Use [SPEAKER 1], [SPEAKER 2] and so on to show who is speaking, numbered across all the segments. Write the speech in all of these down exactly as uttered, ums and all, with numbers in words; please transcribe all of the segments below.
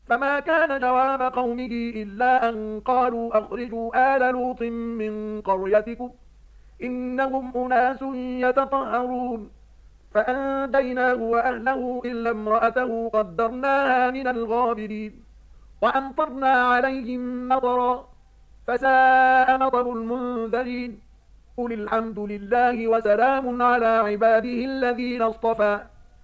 [SPEAKER 1] فما كان جواب قومه إلا أن قالوا أخرجوا آل لوط من قريتكم إنهم أناس يتطهرون فأنجيناه وأهله إلا امرأته قدرناها من الغابرين وأمطرنا عليهم مطرا فساء مطر المنذرين قل الحمد لله وسلام على عباده الذين اصطفى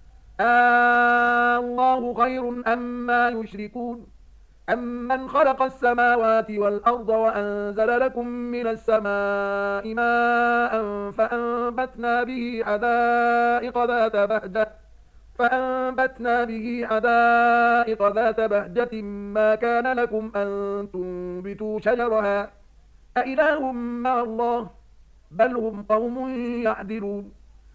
[SPEAKER 1] آه الله خير أما يشركون أمن خلق السماوات والأرض وأنزل لكم من السماء ماء فأنبتنا به حدائق ذات بهجة فأنبتنا به حدائق ذات بهجة ما كان لكم أن تنبتوا شجرها أإله مع الله بل هم قوم يعدلون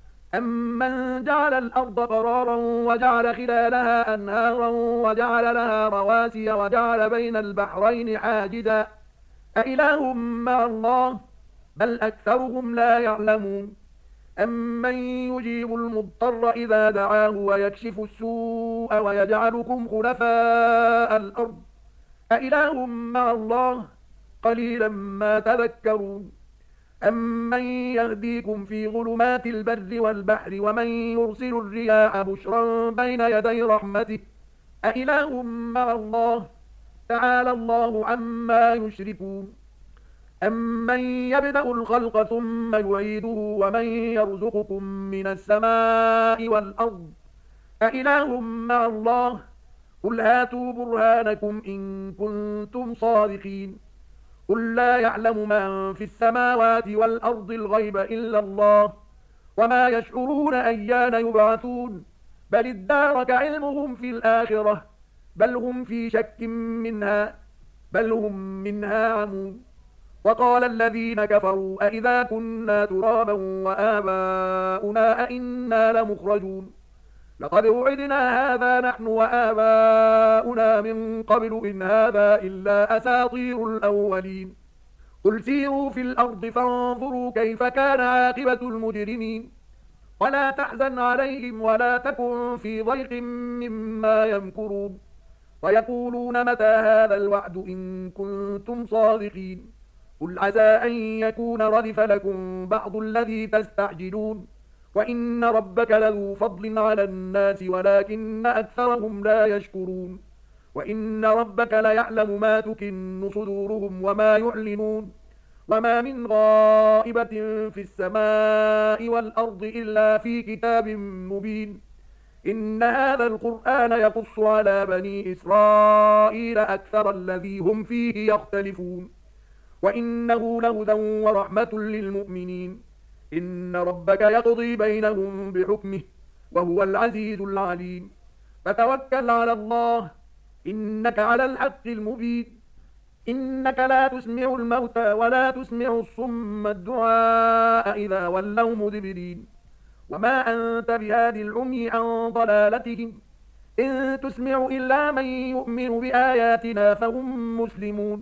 [SPEAKER 1] أمن جعل الأرض قرارا وجعل خلالها أنهارا وجعل لها رواسي وجعل بين البحرين حاجزا أإله مع الله بل أكثرهم لا يعلمون أمن يجيب المضطر إذا دعاه ويكشف السوء ويجعلكم خلفاء الأرض أإله مع الله قليلا ما تذكرون أمن يهديكم في ظلمات البر والبحر ومن يرسل الرياح بشرا بين يدي رحمته أإله مع الله تعالى الله عما يشركون أمن يبدأ الخلق ثم يعيده ومن يرزقكم من السماء والأرض أإله مع الله قل هاتوا برهانكم إن كنتم صادقين قل لا يعلم من في السماوات والأرض الغيب إلا الله وما يشعرون أيان يبعثون بل ادارك علمهم في الآخرة بل هم في شك منها بل هم منها عمون وقال الذين كفروا أئذا كنا ترابا وآباؤنا أئنا لمخرجون لقد وعدنا هذا نحن وآباؤنا من قبل إن هذا إلا أساطير الأولين قل سيروا في الأرض فانظروا كيف كان عاقبة المجرمين ولا تحزن عليهم ولا تكن في ضيق مما يمكرون ويقولون متى هذا الوعد إن كنتم صادقين قل عسى أن يكون ردف لكم بعض الذي تستعجلون وإن ربك لذو فضل على الناس ولكن أكثرهم لا يشكرون وإن ربك ليعلم ما تكن صدورهم وما يعلنون وما من غائبة في السماء والأرض إلا في كتاب مبين إن هذا القرآن يقص على بني إسرائيل أكثر الذي هم فيه يختلفون وإنه لهدى ورحمة للمؤمنين إن ربك يقضي بينهم بحكمه وهو العزيز العليم فتوكل على الله إنك على الحق المبين إنك لا تسمع الموتى ولا تسمع الصم الدعاء إذا ولوا مدبرين وما أنت بهادي العمي عن ضلالتهم إن تسمع إلا من يؤمن بآياتنا فهم مسلمون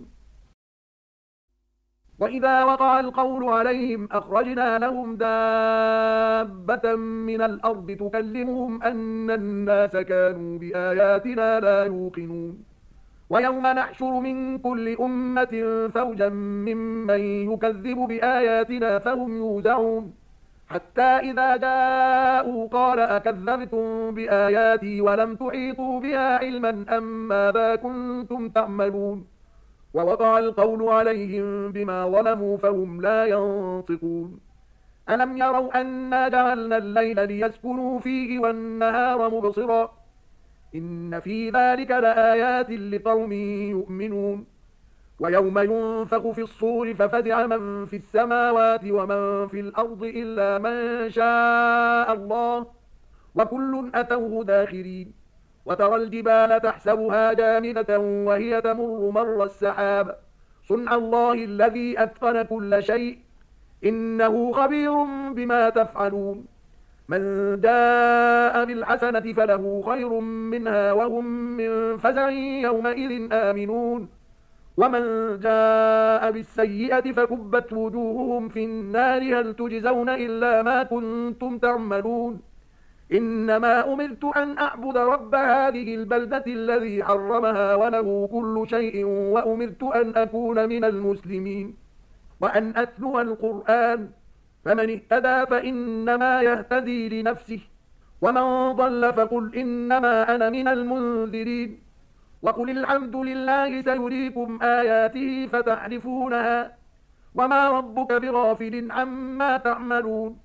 [SPEAKER 1] وإذا وقع القول عليهم أخرجنا لهم دابة من الأرض تكلمهم أن الناس كانوا بآياتنا لا يوقنون ويوم نحشر من كل أمة فوجا ممن يكذب بآياتنا فهم يوزعون حتى إذا جاءوا قال أكذبتم بآياتي ولم تحيطوا بها علما أم ماذا كنتم تعملون ووقع القول عليهم بما ظلموا فهم لا ينطقون ألم يروا أنا جعلنا الليل ليسكنوا فيه والنهار مبصرا إن في ذلك لآيات لقوم يؤمنون ويوم ينفخ في الصور ففزع من في السماوات ومن في الأرض إلا من شاء الله وكل أتوه داخرين وترى الجبال تحسبها جامدة وهي تمر مر السحاب صنع الله الذي أتقن كل شيء إنه خبير بما تفعلون من جاء بالحسنة فله خير منها وهم من فزع يومئذ آمنون ومن جاء بالسيئة فكبت وجوههم في النار هل تجزون إلا ما كنتم تعملون إنما أمرت أن أعبد رب هذه البلدة الذي حرمها وله كل شيء وأمرت أن أكون من المسلمين وأن أتلو القرآن فمن اهتدى فإنما يهتدي لنفسه ومن ضل فقل إنما أنا من المنذرين وقل الحمد لله سيريكم آياته فتحرفونها وما ربك بغافل عما تعملون.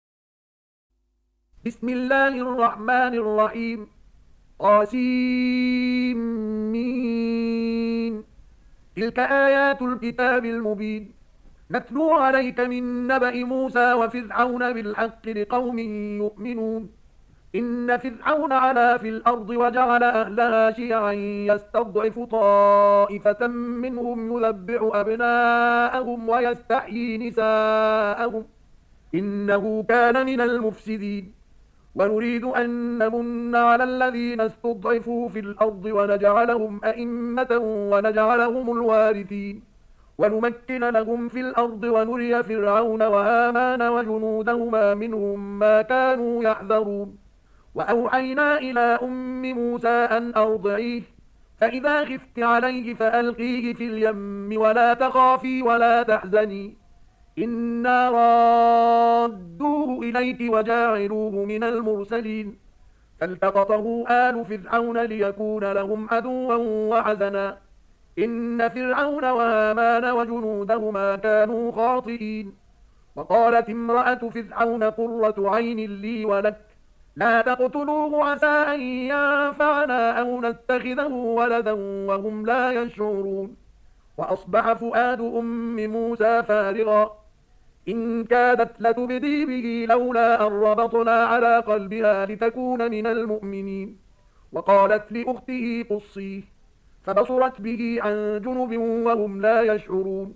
[SPEAKER 1] بسم الله الرحمن الرحيم. قاسمين. تلك آيات الكتاب المبين نتلو عليك من نبأ موسى وفرعون بالحق لقوم يؤمنون. إن فرعون علا في الأرض وجعل أهلها شيعا يستضعف طائفة منهم يذبح أبناءهم ويستحيي نساءهم إنه كان من المفسدين. ونريد أن نمن على الذين استضعفوا في الأرض ونجعلهم أئمة ونجعلهم الوارثين ونمكن لهم في الأرض ونري فرعون وهامان وجنودهما منهم ما كانوا يحذرون. وأوحينا إلى أم موسى أن أرضعيه فإذا خفت عليه فألقيه في اليم ولا تخافي ولا تحزني إنا رادوه إليك وجاعلوه من المرسلين. فالتقطه آل فرعون ليكون لهم عدوا وحزنا إن فرعون وهامان وجنودهما كانوا خاطئين. وقالت امرأة فرعون قرة عين لي ولك لا تقتلوه عسى أن ينفعنا أو نتخذه ولدا وهم لا يشعرون. وأصبح فؤاد أم موسى فارغا إن كادت لتبدي به لولا أن ربطنا على قلبها لتكون من المؤمنين. وقالت لأخته قصيه فبصرت به عن جنب وهم لا يشعرون.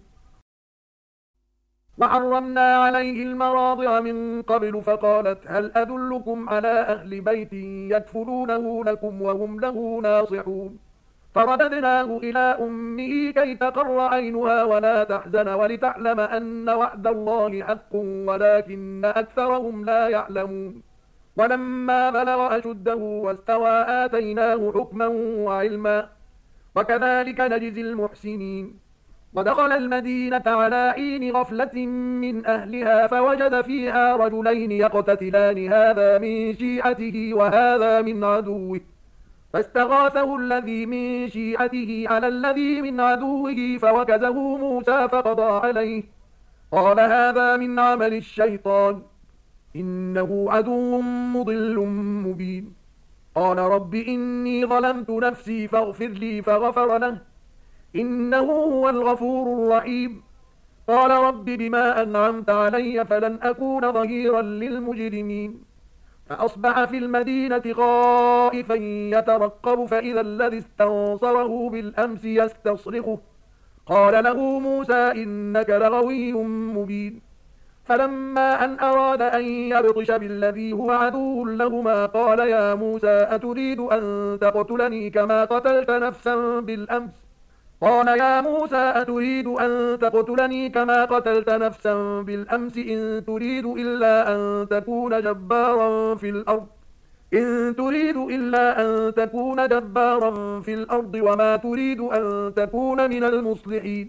[SPEAKER 1] وحرمنا عليه المراضع من قبل فقالت هل أدلكم على أهل بيت يكفلونه لكم وهم له ناصحون. فرددناه إلى أمه كي تقر عينها ولا تحزن ولتعلم أن وعد الله حق ولكن أكثرهم لا يعلمون. ولما بلغ أشده واستوى آتيناه حكما وعلما وكذلك نجزي المحسنين. ودخل المدينة على حين غفلة من أهلها فوجد فيها رجلين يقتتلان هذا من شيعته وهذا من عدوه فاستغاثه الذي من شيعته على الذي من عدوه فوكزه موسى فقضى عليه قال هذا من عمل الشيطان إنه عدو مضل مبين. قال رب إني ظلمت نفسي فاغفر لي فغفر له إنه هو الغفور الرحيم. قال رب بما أنعمت علي فلن أكون ظهيرا للمجرمين. فأصبح في المدينة خائفا يترقب فإذا الذي استنصره بالأمس يستصرخه قال له موسى إنك لغوي مبين. فلما أن أراد أن يبطش بالذي هو عدو لهما قال يا موسى أتريد أن تقتلني كما قتلت نفسا بالأمس قال يا موسى أتريد أن تقتلني كما قتلت نفسا بالأمس إن تريد إلا أن تكون جبارا في الأرض إن تريد إلا أن تكون جبارا في الأرض وما تريد أن تكون من المصلحين.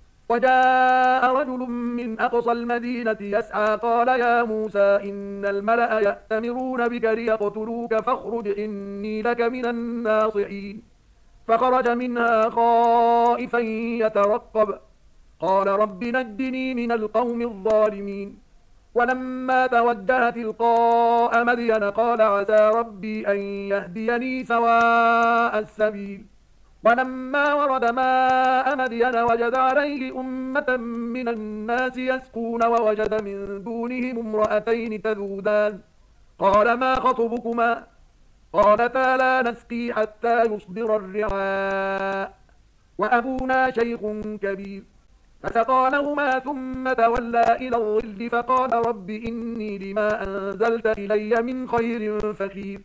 [SPEAKER 1] وجاء رجل من أقصى المدينة يسعى قال يا موسى إن الملأ يأتمرون بك ليقتلوك فاخرج إني لك من الناصحين. فخرج منها خائفا يترقب قال رب نجني من القوم الظالمين. ولما توجه تلقاء مدين قال عسى ربي أن يهديني سواء السبيل. ولما ورد ماء مدين وجد عليه أمة من الناس يسقون ووجد من دونهم امرأتين تذودان قال ما خطبكما قالتا لا نسقي حتى يصدر الرعاء وأبونا شيخ كبير فسقى لهما ثم تولى إلى الظل فقال رب إني لما أنزلت إلي من خير فقير.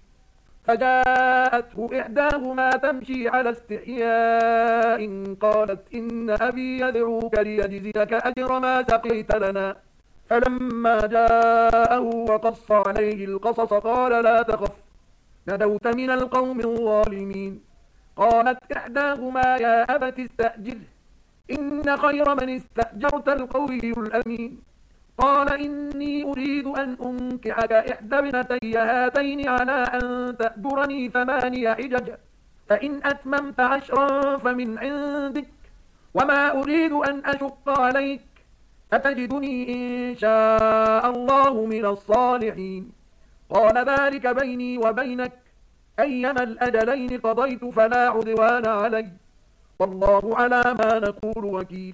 [SPEAKER 1] فجاءته إحداهما تمشي على استحياء قالت إن أبي يدعوك ليجزيك أجر ما سقيت لنا فلما جاءه وقص عليه القصص قال لا تخف نجوت من القوم الظالمين. قالت إحداهما يا أبت استأجره إن خير من استأجرت القوي الأمين. قال إني أريد أن أنكحك إحدى ابنتي هاتين على أن تأجرني ثماني حجج فإن أتممت عشرا فمن عندك وما أريد أن أشق عليك أتجدني إن شاء الله من الصالحين. قال ذلك بيني وبينك أيما الأجلين قضيت فلا عدوان علي والله على ما نقول وكيل.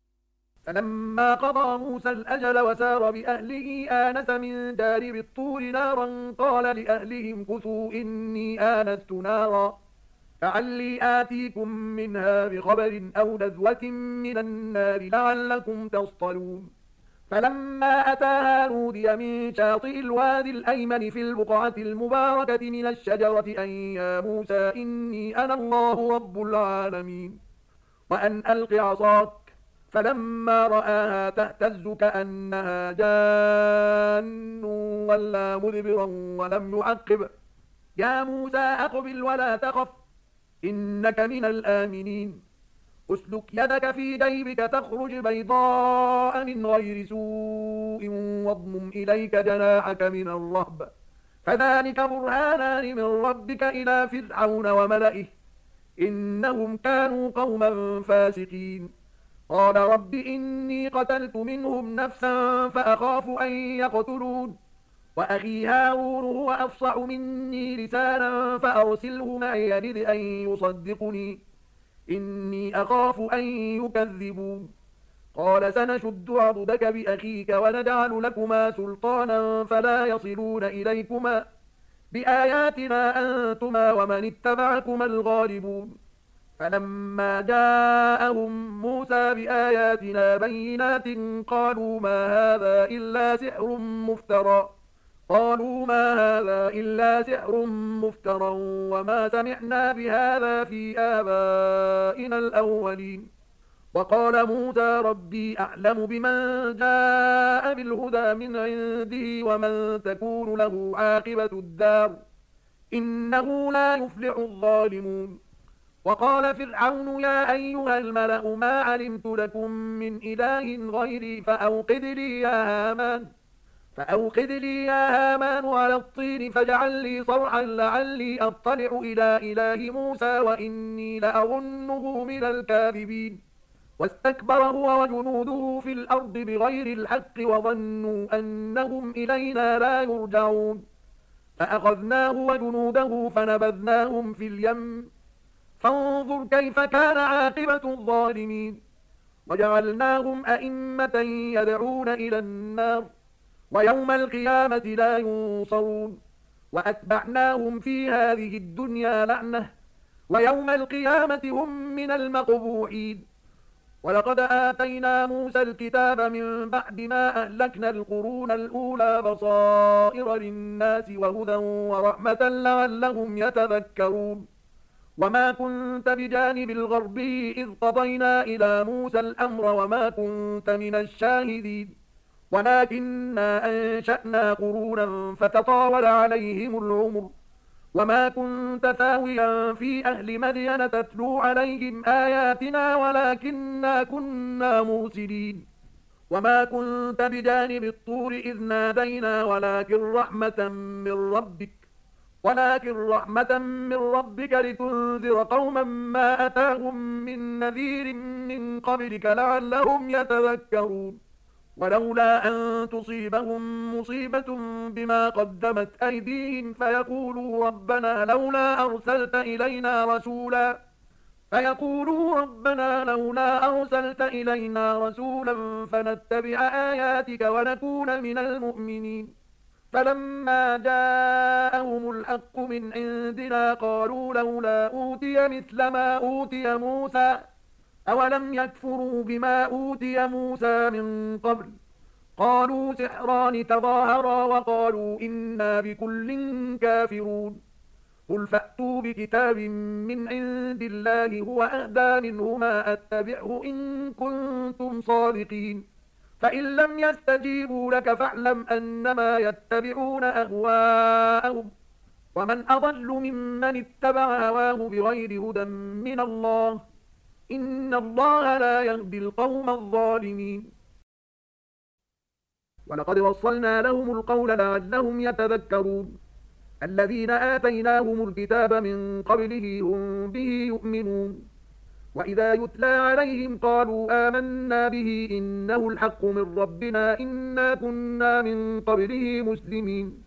[SPEAKER 1] فلما قضى موسى الأجل وسار بأهله آنس من جانب الطور نارا قال لأهلهم كثوا إني آنست نارا لعلي آتيكم منها بخبر أو نذوة من النار لعلكم تصطلون. فلما أتاها نودي من شاطئ الوادي الأيمن في البقعة المباركة من الشجرة أن يا موسى إني أنا الله رب العالمين وأن ألق عصاك فلما رآها تهتز كأنها جان ولا مدبرا ولم يعقب يا موسى أقبل ولا تخف إنك من الآمنين. أسلك يدك في جيبك تخرج بيضاء من غير سوء واضمم إليك جناحك من الرهب فذلك برهانان من ربك إلى فرعون وملئه إنهم كانوا قوما فاسقين. قال رب إني قتلت منهم نفسا فأخاف أن يقتلون وأخي هارون هو أفصح مني لسانا فأرسله معي يرد أن يصدقني إني أخاف أن يكذبون. قال سنشد عضدك بأخيك ونجعل لكما سلطانا فلا يصلون إليكما بآياتنا أنتما ومن اتبعكما الغالبون. فلما جاءهم موسى بآياتنا بينات قالوا ما هذا إلا سحر مفترى قالوا ما هذا إلا سحر مفترى وما سمعنا بهذا في آبائنا الأولين. وقال موسى ربي أعلم بمن جاء بالهدى من عنده ومن تكون له عاقبة الدار إنه لا يفلح الظالمون. وقال فرعون يا أيها الملأ ما علمت لكم من إله غيري فأوقد لي يا هامان فأوقد لي يا هامان على الطين فاجعل لي صرحا لعلي أطلع إلى إله موسى وإني لأظنه من الكاذبين. واستكبر هو وجنوده في الأرض بغير الحق وظنوا أنهم إلينا لا يرجعون فأخذناه وجنوده فنبذناهم في اليم فانظر كيف كان عاقبة الظالمين. وجعلناهم أئمة يدعون إلى النار ويوم القيامة لا ينصرون وأتبعناهم في هذه الدنيا لعنة ويوم القيامة هم من المقبوحين. ولقد آتينا موسى الكتاب من بعد ما أهلكنا القرون الأولى بصائر للناس وهدى ورحمة لعلهم يتذكرون. وما كنت بجانب الغربي إذ قضينا إلى موسى الأمر وما كنت من الشاهدين ولكننا أنشأنا قرونا فتطاول عليهم العمر وما كنت ثاويا في أهل مدين تتلو عليهم آياتنا ولكننا كنا مرسلين. وما كنت بجانب الطور إذ نادينا ولكن رحمة من ربك ولكن رحمة من ربك لتنذر قوما ما أتاهم من نذير من قبلك لعلهم يتذكرون. ولولا أن تصيبهم مصيبة بما قدمت أيديهم فيقولوا ربنا لولا أرسلت إلينا رسولا فيقولوا ربنا لولا أرسلت إلينا رسولا فنتبع آياتك ونكون من المؤمنين. فلما جاءهم الحق من عندنا قالوا لولا أوتي مثل ما أوتي موسى أولم يكفروا بما أوتي موسى من قبل قالوا سحران تظاهرا وقالوا إنا بكل كافرون. قل فأتوا بكتاب من عند الله هو أهدى منهما أتبعه إن كنتم صادقين. فإن لم يستجيبوا لك فاعلم أنما يتبعون أهواءهم ومن أضل ممن اتبع هواه بغير هدى من الله إن الله لا يهدي القوم الظالمين ولقد وصلنا لهم القول لعلهم يتذكرون الذين آتيناهم الكتاب من قبله هم به يؤمنون وإذا يتلى عليهم قالوا آمنا به إنه الحق من ربنا إنا كنا من قبله مسلمين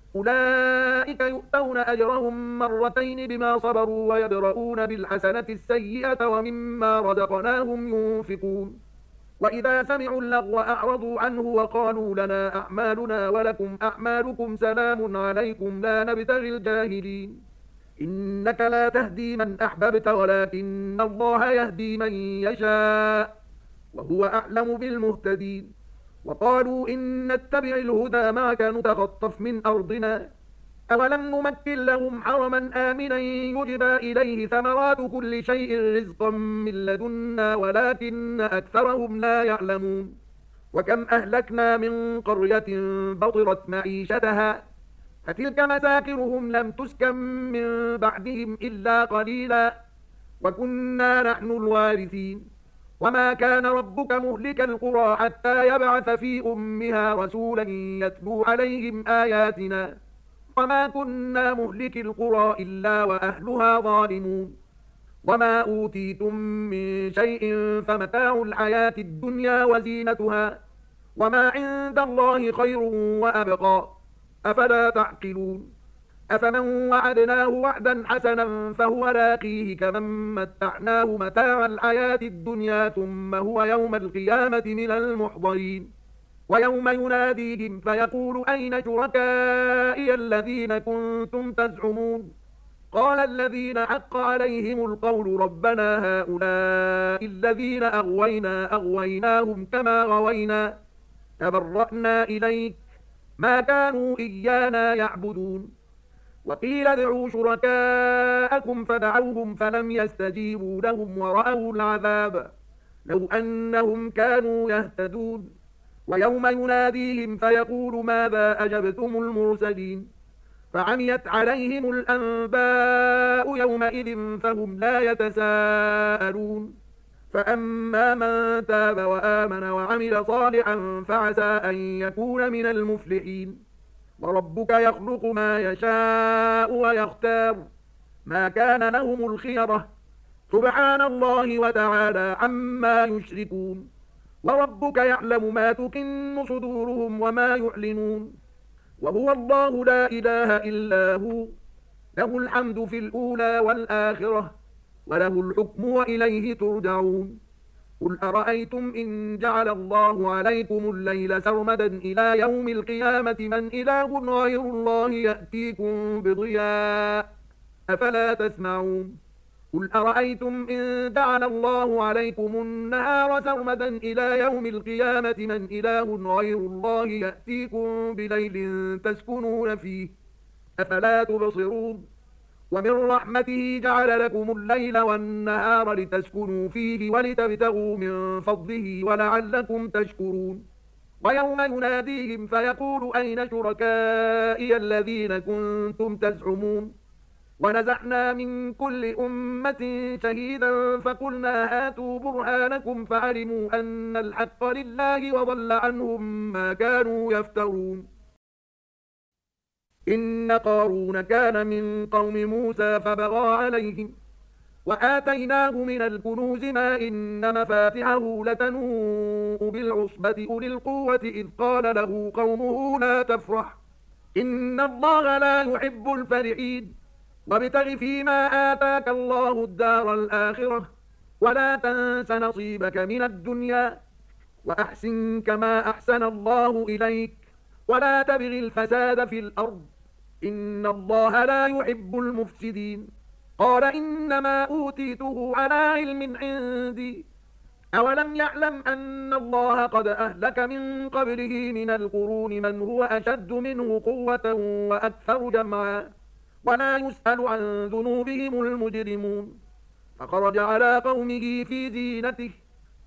[SPEAKER 1] أولئك يؤتون أجرهم مرتين بما صبروا ويدرؤون بالحسنة السيئة ومما رزقناهم ينفقون وإذا سمعوا اللغو أعرضوا عنه وقالوا لنا أعمالنا ولكم أعمالكم سلام عليكم لا نبتغي الجاهلين إنك لا تهدي من أحببت ولكن الله يهدي من يشاء وهو أعلم بالمهتدين وقالوا إن نتبع الهدى معك نتخطف من أرضنا أولم نمكن لهم حرما آمنا يجبى إليه ثمرات كل شيء رزقا من لدنا ولكن أكثرهم لا يعلمون وكم أهلكنا من قرية بطرت معيشتها فتلك مساكنهم لم تسكن من بعدهم إلا قليلا وكنا نحن الوارثين وما كان ربك مهلك القرى حتى يبعث في أمها رسولا يتلو عليهم آياتنا وما كنا مهلك القرى إلا وأهلها ظالمون وما أوتيتم من شيء فمتاع الحياة الدنيا وزينتها وما عند الله خير وأبقى أفلا تعقلون أفمن وعدناه وعدا حسنا فهو لاقيه كمن متعناه متاع الحياة الدنيا ثم هو يوم القيامة من المحضرين ويوم يناديهم فيقول أين شركائي الذين كنتم تزعمون قال الذين حق عليهم القول ربنا هؤلاء الذين أغوينا أغويناهم كما غوينا تبرأنا إليك ما كانوا إيانا يعبدون وقيل ادعوا شركاءكم فدعوهم فلم يستجيبوا لهم ورأوا العذاب لو أنهم كانوا يهتدون ويوم يناديهم فيقول ماذا أجبتم المرسلين فعميت عليهم الأنباء يومئذ فهم لا يتساءلون فأما من تاب وآمن وعمل صالحا فعسى أن يكون من المفلحين وربك يخلق ما يشاء ويختار ما كان لهم الخيرة سبحان الله وتعالى عما يشركون وربك يعلم ما تكن صدورهم وما يعلنون وهو الله لا إله إلا هو له الحمد في الأولى والآخرة وله الحكم وإليه ترجعون قل أرأيتم إن جعل الله عليكم الليل سرمدا إلى يوم القيامة من إله غير الله يأتيكم بضياء أفلا تسمعون قل أرأيتم إن جعل الله عليكم النهار سرمدا إلى يوم القيامة من إله غير الله يأتيكم بليل تسكنون فيه أفلا تبصرون ومن رحمته جعل لكم الليل والنهار لتسكنوا فيه ولتبتغوا من فضله ولعلكم تشكرون ويوم يناديهم فيقول أين شركائي الذين كنتم تزعمون ونزعنا من كل أمة شهيدا فقلنا هاتوا برهانكم فعلموا أن الحق لله وضل عنهم ما كانوا يفترون إن قارون كان من قوم موسى فبغى عليهم وآتيناه من الكنوز ما إن مفاتحه لتنوء بالعصبة أولي القوة إذ قال له قومه لا تفرح إن الله لا يحب الفرحين وابتغ فيما آتاك الله الدار الآخرة ولا تنس نصيبك من الدنيا وأحسن كما أحسن الله إليك ولا تبغ الفساد في الأرض إن الله لا يحب المفسدين قال إنما أوتيته على علم عندي أولم يعلم أن الله قد أهلك من قبله من القرون من هو أشد منه قوة وأكثر جمعا ولا يسأل عن ذنوبهم المجرمون فخرج على قومه في زينته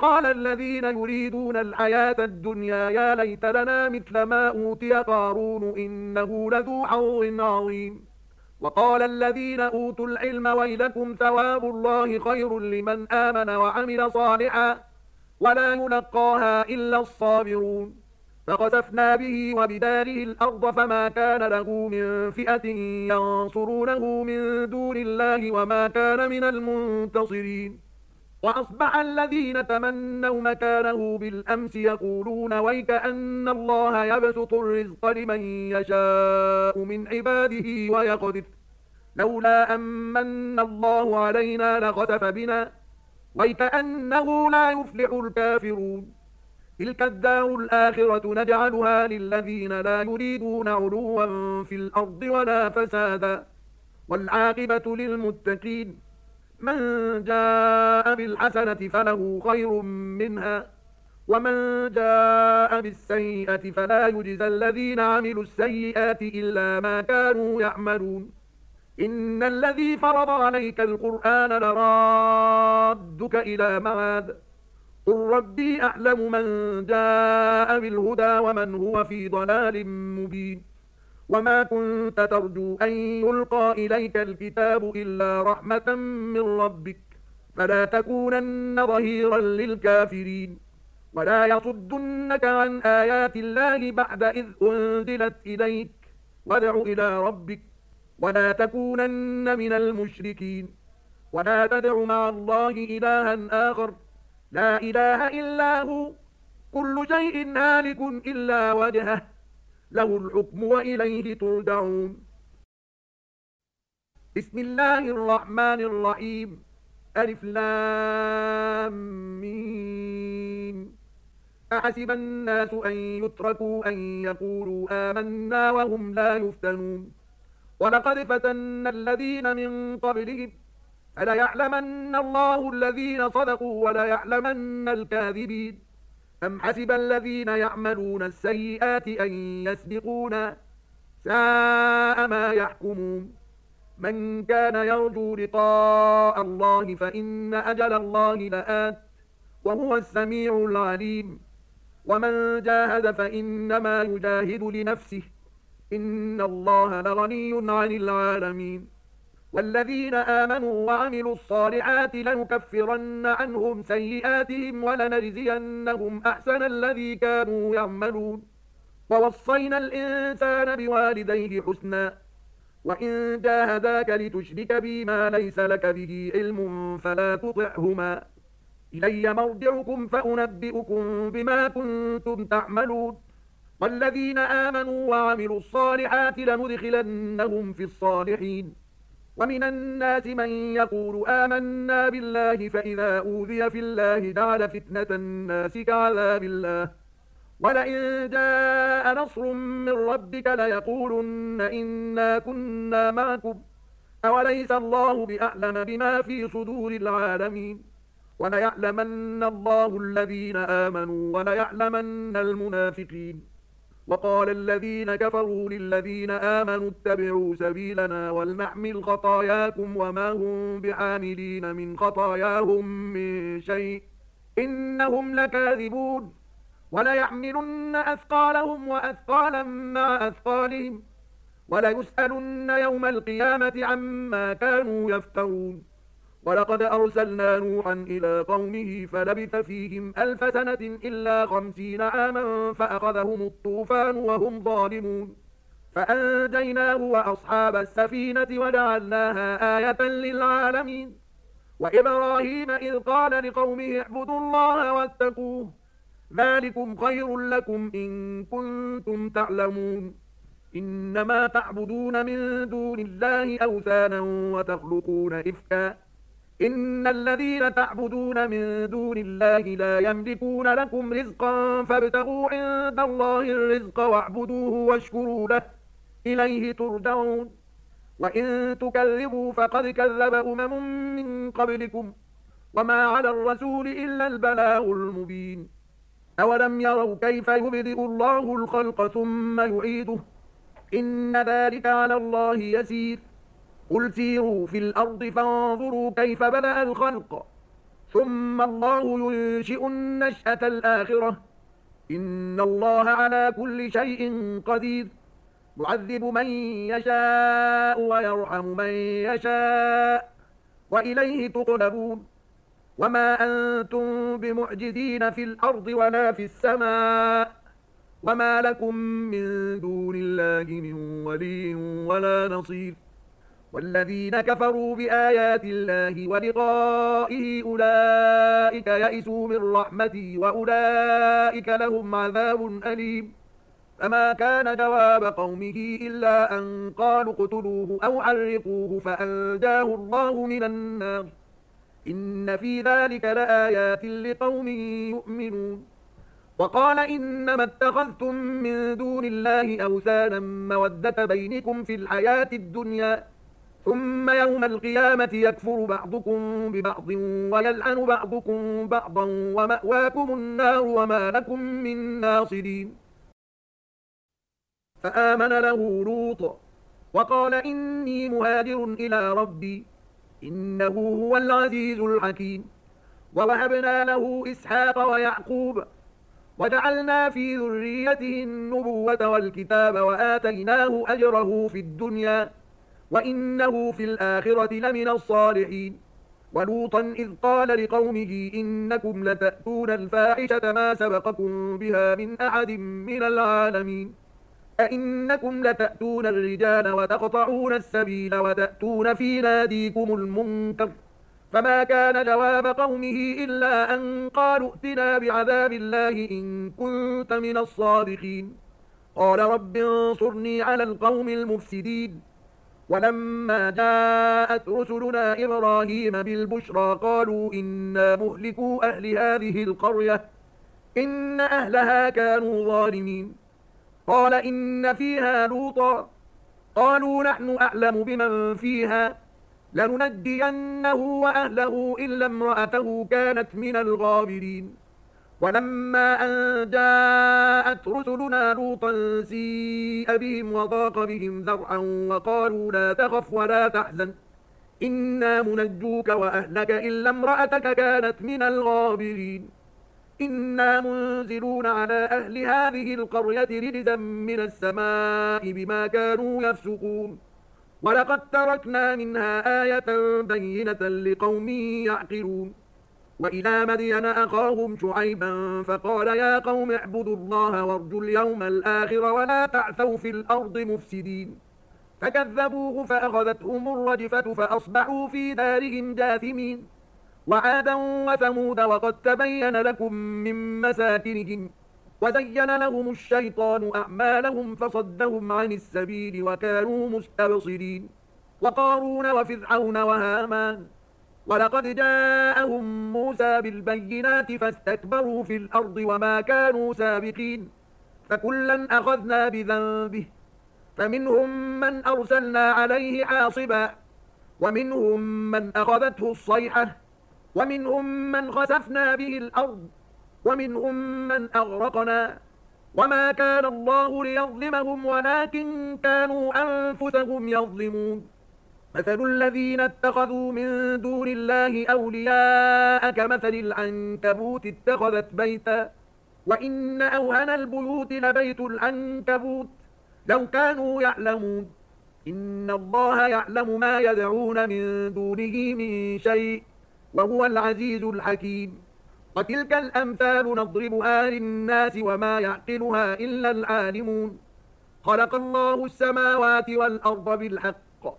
[SPEAKER 1] قال الذين يريدون الحياة الدنيا يا ليت لنا مثل ما أوتي قارون إنه لذو حظ عظيم وقال الذين أوتوا العلم ويلكم ثواب الله خير لمن آمن وعمل صالحا ولا يلقاها إلا الصابرون فخسفنا به وبداره الأرض فما كان له من فئة ينصرونه من دون الله وما كان من المنتصرين وأصبح الذين تمنوا مكانه بالأمس يقولون ويكأن الله يبسط الرزق لمن يشاء من عباده ويقدر لولا أمن الله علينا لخسف بنا ويكأنه لا يفلح الكافرون تلك الدار الآخرة نجعلها للذين لا يريدون علوا في الأرض ولا فسادا والعاقبة للمتقين من جاء بالحسنة فله خير منها ومن جاء بالسيئة فلا يجزى الذين عملوا السيئات إلا ما كانوا يعملون إن الذي فرض عليك القرآن لرادك إلى معاد قل ربي أعلم من جاء بالهدى ومن هو في ضلال مبين وما كنت ترجو أن يلقى إليك الكتاب إلا رحمة من ربك فلا تكونن ظهيرا للكافرين ولا يصدنك عن آيات الله بعد إذ أنزلت إليك وادع إلى ربك ولا تكونن من المشركين ولا تدع مع الله إلها آخر لا إله إلا هو كل شيء هالك إلا وجهه له الحكم وإليه ترجعون بسم الله الرحمن الرحيم ألف لام ميم أحسب الناس أن يتركوا أن يقولوا آمنا وهم لا يفتنون ولقد فتنا الذين من قبلهم فليعلمن الله الذين صدقوا وليعلمن الكاذبين أم حسب الذين يعملون السيئات أن يسبقونا ساء ما يحكمون من كان يرجو لقاء الله فإن أجل الله لآت وهو السميع العليم ومن جاهد فإنما يجاهد لنفسه إن الله لغني عن العالمين والذين آمنوا وعملوا الصالحات لنكفرن عنهم سيئاتهم ولنجزينهم أحسن الذي كانوا يعملون ووصينا الإنسان بوالديه حسنا وإن جاهداك لتشرك بي ما ليس لك به علم فلا تطعهما إلي مرجعكم فأنبئكم بما كنتم تعملون والذين آمنوا وعملوا الصالحات لندخلنهم في الصالحين ومن الناس من يقول آمنا بالله فإذا أوذي في الله جعل فتنة الناس كعذاب الله ولئن جاء نصر من ربك ليقولن إنا كنا معكم أوليس الله بأعلم بما في صدور العالمين وليعلمن الله الذين آمنوا وليعلمن المنافقين وقال الذين كفروا للذين آمنوا اتبعوا سبيلنا ولنحمل خطاياكم وما هم بعاملين من خطاياهم من شيء إنهم لكاذبون وليحملن أثقالهم وأثقالا مع أثقالهم وليسألن يوم القيامة عما كانوا يفترون ولقد أرسلنا نوحا إلى قومه فلبث فيهم ألف سنة إلا خمسين عاما فأخذهم الطوفان وهم ظالمون فأنجيناه وأصحاب السفينة وجعلناها آية للعالمين وإبراهيم إذ قال لقومه اعبدوا الله واتقوه ذلكم خير لكم إن كنتم تعلمون إنما تعبدون من دون الله أوثانا وتخلقون إفكا إن الذين تعبدون من دون الله لا يملكون لكم رزقا فابتغوا عند الله الرزق واعبدوه واشكروا له إليه ترجعون وإن تكذبوا فقد كذب أمم من قبلكم وما على الرسول إلا البلاغ المبين أولم يروا كيف يبدئ الله الخلق ثم يعيده إن ذلك على الله يسير قل سيروا في الأرض فانظروا كيف بدأ الخلق ثم الله ينشئ النشأة الآخرة إن الله على كل شيء قدير يعذب من يشاء ويرحم من يشاء وإليه تقلبون وما أنتم بمعجزين في الأرض ولا في السماء وما لكم من دون الله من ولي ولا نصير والذين كفروا بآيات الله ولقائه أولئك يئسوا من رحمتي وأولئك لهم عذاب أليم فما كان جواب قومه إلا أن قالوا اقتلوه أو حرقوه فأنجاه الله من النار إن في ذلك لآيات لقوم يؤمنون وقال إنما اتخذتم من دون الله أوثانا مودة بينكم في الحياة الدنيا ثم يوم القيامة يكفر بعضكم ببعض ويلعن بعضكم بعضا ومأواكم النار وما لكم من ناصرين فآمن له لوط وقال إني مهاجر إلى ربي إنه هو العزيز الحكيم ووهبنا له إسحاق ويعقوب وجعلنا في ذريته النبوة والكتاب وآتيناه أجره في الدنيا وإنه في الآخرة لمن الصالحين ولوطا إذ قال لقومه إنكم لتأتون الفاحشة ما سبقكم بها من أحد من العالمين أئنكم لتأتون الرجال وتقطعون السبيل وتأتون في ناديكم المنكر فما كان جواب قومه إلا أن قالوا ائتنا بعذاب الله إن كنت من الصادقين قال رب انصرني على القوم المفسدين ولما جاءت رسلنا إبراهيم بالبشرى قالوا إنا مهلكو أهل هذه القرية إن أهلها كانوا ظالمين قال إن فيها لوطا قالوا نحن أعلم بمن فيها لننجينه وأهله إلا امرأته كانت من الغابرين ولما أن جاءت رسلنا لوطا سيء بهم وضاق بهم ذرعا وقالوا لا تخف ولا تحزن إنا منجوك وأهلك إلا امرأتك كانت من الغابرين إنا منزلون على أهل هذه القرية رجزا من السماء بما كانوا يفسقون ولقد تركنا منها آية بينة لقوم يعقلون وإلى مدين أخاهم شعيبا فقال يا قوم اعبدوا الله وارجوا اليوم الآخر ولا تعثوا في الأرض مفسدين فكذبوه فأخذتهم الرجفة فأصبحوا في دارهم جاثمين وعادا وثمود وقد تبين لكم من مساكنهم وزين لهم الشيطان أعمالهم فصدهم عن السبيل وكانوا مستبصرين وقارون وفرعون وهامان ولقد جاءهم موسى بالبينات فاستكبروا في الأرض وما كانوا سابقين فكلا أخذنا بذنبه فمنهم من أرسلنا عليه حاصبا ومنهم من أخذته الصيحة ومنهم من خسفنا به الأرض ومنهم من أغرقنا وما كان الله ليظلمهم ولكن كانوا أنفسهم يظلمون مثل الذين اتخذوا من دون الله أولياء كمثل العنكبوت اتخذت بيتا وإن أوهن البيوت لبيت العنكبوت لو كانوا يعلمون إن الله يعلم ما يدعون من دونه من شيء وهو العزيز الحكيم وتلك الأمثال نضربها للناس وما يعقلها إلا العالمون خلق الله السماوات والأرض بالحق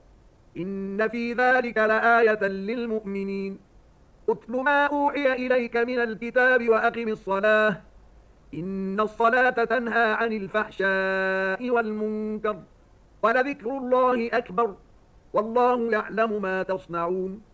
[SPEAKER 1] إن في ذلك لآية للمؤمنين أتل ما أوحي إليك من الكتاب وأقم الصلاة إن الصلاة تنهى عن الفحشاء والمنكر ولذكر الله أكبر والله يعلم ما تصنعون